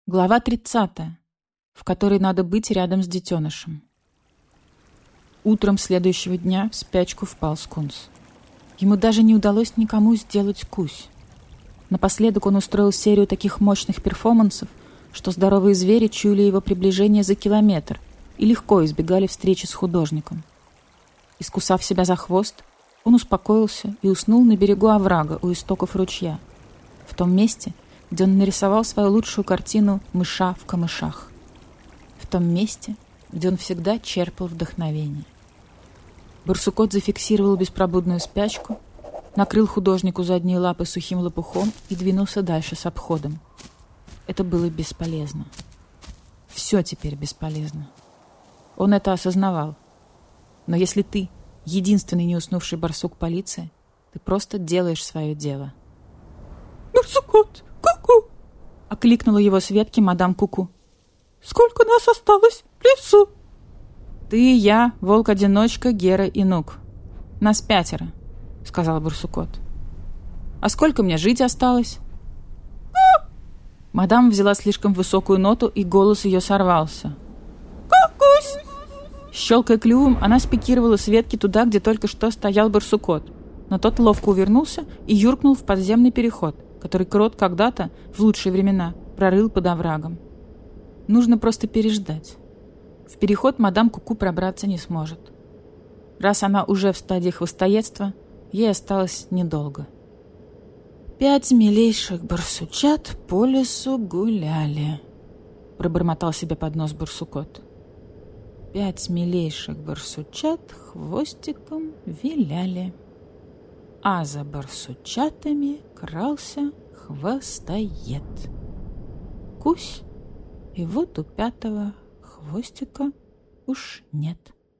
Глава 30, в которой надо быть рядом с детенышем. Утром следующего дня в спячку впал скунс. Ему даже не удалось никому сделать кусь. Напоследок он устроил серию таких мощных перформансов, что здоровые звери чуяли его приближение за километр и легко избегали встречи с художником. Искусав себя за хвост, он успокоился и уснул на берегу оврага у истоков ручья, в том месте, где он нарисовал свою лучшую картину «Мыша в камышах», в том месте, где он всегда черпал вдохновение. Барсукот зафиксировал беспробудную спячку, накрыл художнику задние лапы сухим лопухом и двинулся дальше с обходом. Это было бесполезно. Все теперь бесполезно. Он это осознавал. Но если ты единственный не уснувший барсук полиции, ты просто делаешь свое дело. «Барсукот, ку-ку!» — окликнула его с ветки мадам Куку. «Сколько нас осталось в лесу?» «Ты, я, волк-одиночка, Гера и Нук. Нас 5, — сказал барсукот. А сколько мне жить осталось?» Мадам взяла слишком высокую ноту, и голос ее сорвался. «Кукусь!» Щелкая клювом, она спикировала с ветки туда, где только что стоял барсукот. Но тот ловко увернулся и юркнул в подземный переход, который крот когда-то, в лучшие времена, прорыл под оврагом. Нужно просто переждать. В переход мадам Куку пробраться не сможет. Раз она уже в стадии хвостоедства, ей осталось недолго. 5 милейших барсучат по лесу гуляли, пробормотал себе под нос барсукот. 5 милейших барсучат хвостиком виляли, а за барсучатами крался хвостоед. Кусь, и вот у 5-го хвостика уж нет.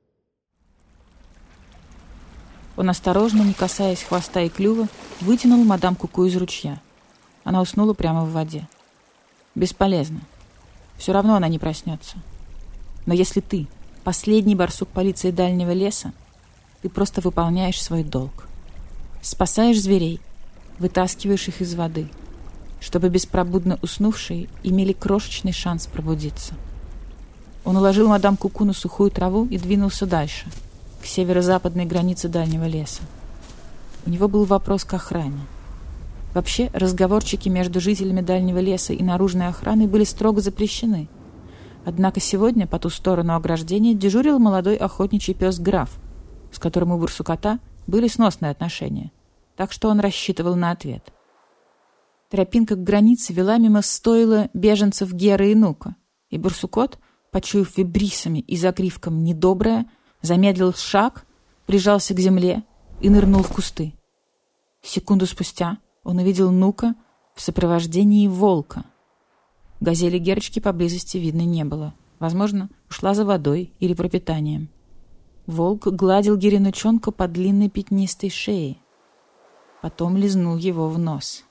Он осторожно, не касаясь хвоста и клюва, вытянул мадам Куку из ручья. Она уснула прямо в воде. Бесполезно. Все равно она не проснется. Но если ты последний барсук полиции дальнего леса, ты просто выполняешь свой долг. Спасаешь зверей, вытаскиваешь их из воды, чтобы беспробудно уснувшие имели крошечный шанс пробудиться. Он уложил мадам Куку на сухую траву и двинулся дальше, к северо-западной границе дальнего леса. У него был вопрос к охране. Вообще, разговорчики между жителями дальнего леса и наружной охраной были строго запрещены. Однако сегодня по ту сторону ограждения дежурил молодой охотничий пес Граф, с которым у барсукота были сносные отношения, так что он рассчитывал на ответ. Тропинка к границе вела мимо стойла беженцев Геры и Нука, и барсукот, почуяв вибрисами и загривком недоброе, замедлил шаг, прижался к земле и нырнул в кусты. Секунду спустя он увидел Нука в сопровождении волка. Газели Герочки поблизости видно не было. Возможно, ушла за водой или пропитанием. Волк гладил Геринучонка по длинной пятнистой шее. Потом лизнул его в нос.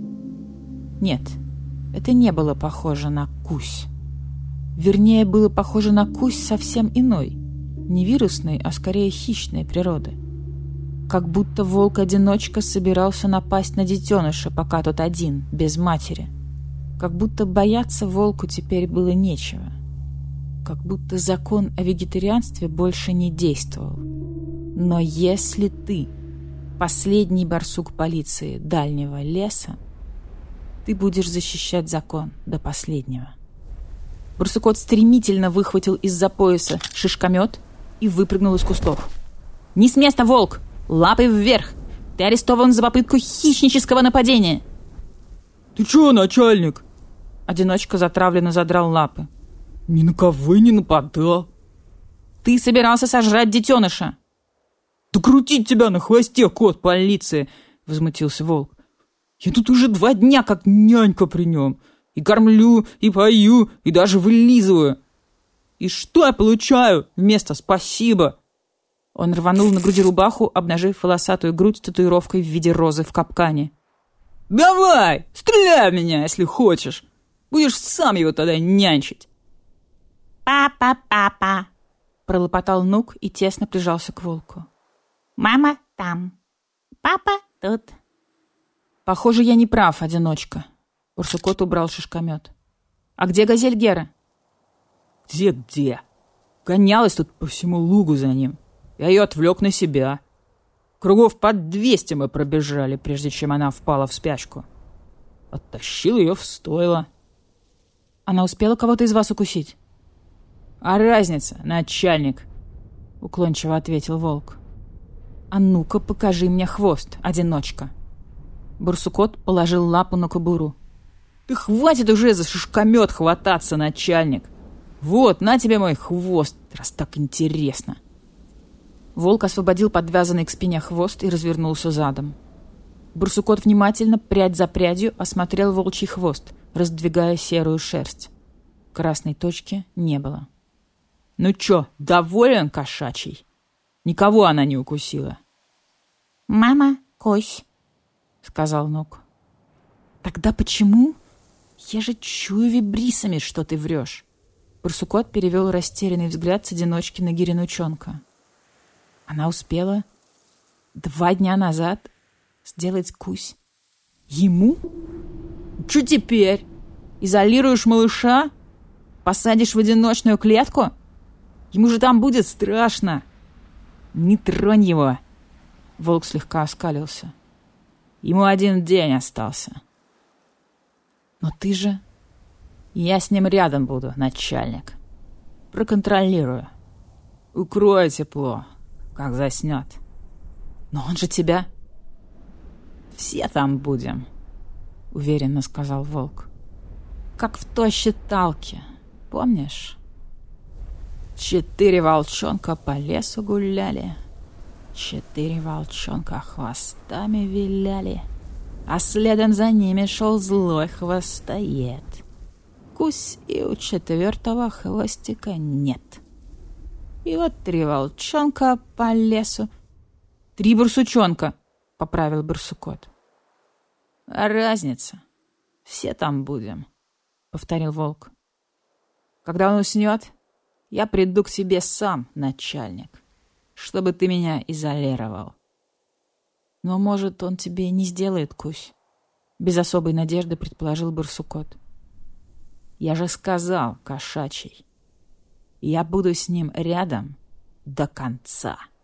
Нет, это не было похоже на кусь. Вернее, было похоже на кусь совсем иной, не вирусной, а скорее хищной природы. Как будто волк-одиночка собирался напасть на детеныша, пока тот один, без матери. Как будто бояться волку теперь было нечего. Как будто закон о вегетарианстве больше не действовал. Но если ты последний барсук полиции дальнего леса, ты будешь защищать закон до последнего. Барсукот стремительно выхватил из-за пояса шишкомет и выпрыгнул из кустов. «Не с места, волк! Лапой вверх! Ты арестован за попытку хищнического нападения!» «Ты чё, начальник?» Одиночка затравленно задрал лапы. «Ни на кого не нападал». «Ты собирался сожрать детеныша!» «Да крутить тебя на хвосте, кот полиции!» — возмутился волк. «Я тут уже 2 дня как нянька при нем. И кормлю, и пою, и даже вылизываю. И что я получаю вместо «спасибо»?» Он рванул на груди рубаху, обнажив волосатую грудь с татуировкой в виде розы в капкане. «Давай, стреляй в меня, если хочешь. Будешь сам его тогда нянчить». «Папа, папа!» — пролопотал Нук и тесно прижался к волку. «Мама там, папа тут». «Похоже, я не прав, одиночка». Барсукот убрал шишкомет. А где газель Гера? Где? Гонялась тут по всему лугу за ним. Я ее отвлек на себя. Кругов под 200 мы пробежали, прежде чем она впала в спячку. Оттащил ее в стойло. Она успела кого-то из вас укусить? А разница, начальник? Уклончиво ответил волк. А ну-ка, покажи мне хвост, одиночка. Барсукот положил лапу на кобуру. Ты хватит уже за шишкомет хвататься, начальник. Вот, на тебе мой хвост, раз так интересно. Волк освободил подвязанный к спине хвост и развернулся задом. Барсукот внимательно, прядь за прядью, осмотрел волчий хвост, раздвигая серую шерсть. Красной точки не было. Ну чё, доволен, кошачий? Никого она не укусила. Мама, кусь, сказал Нук. Тогда почему? Я же чую вибрисами, что ты врешь. Барсукот перевел растерянный взгляд с одиночки на Геренучонка. Она успела 2 дня назад сделать кусь. Ему? Чё теперь? Изолируешь малыша? Посадишь в одиночную клетку? Ему же там будет страшно. Не тронь его. Волк слегка оскалился. Ему 1 день остался. Но ты же... Я с ним рядом буду, начальник. Проконтролирую. Укрою тепло, как заснет. Но он же тебя... Все там будем, уверенно сказал волк. Как в той считалке, помнишь? 4 волчонка по лесу гуляли, 4 волчонка хвостами виляли, а следом за ними шел злой хвостоед. Кусь, и у 4-го хвостика нет. И вот 3 волчонка по лесу. 3 барсучонка, поправил Барсукот. А разница? Все там будем, повторил волк. Когда он уснет, я приду к себе сам, начальник, чтобы ты меня изолировал. Но, может, он тебе не сделает кусь? Без особой надежды предположил Барсукот. Я же сказал, кошачий, я буду с ним рядом до конца.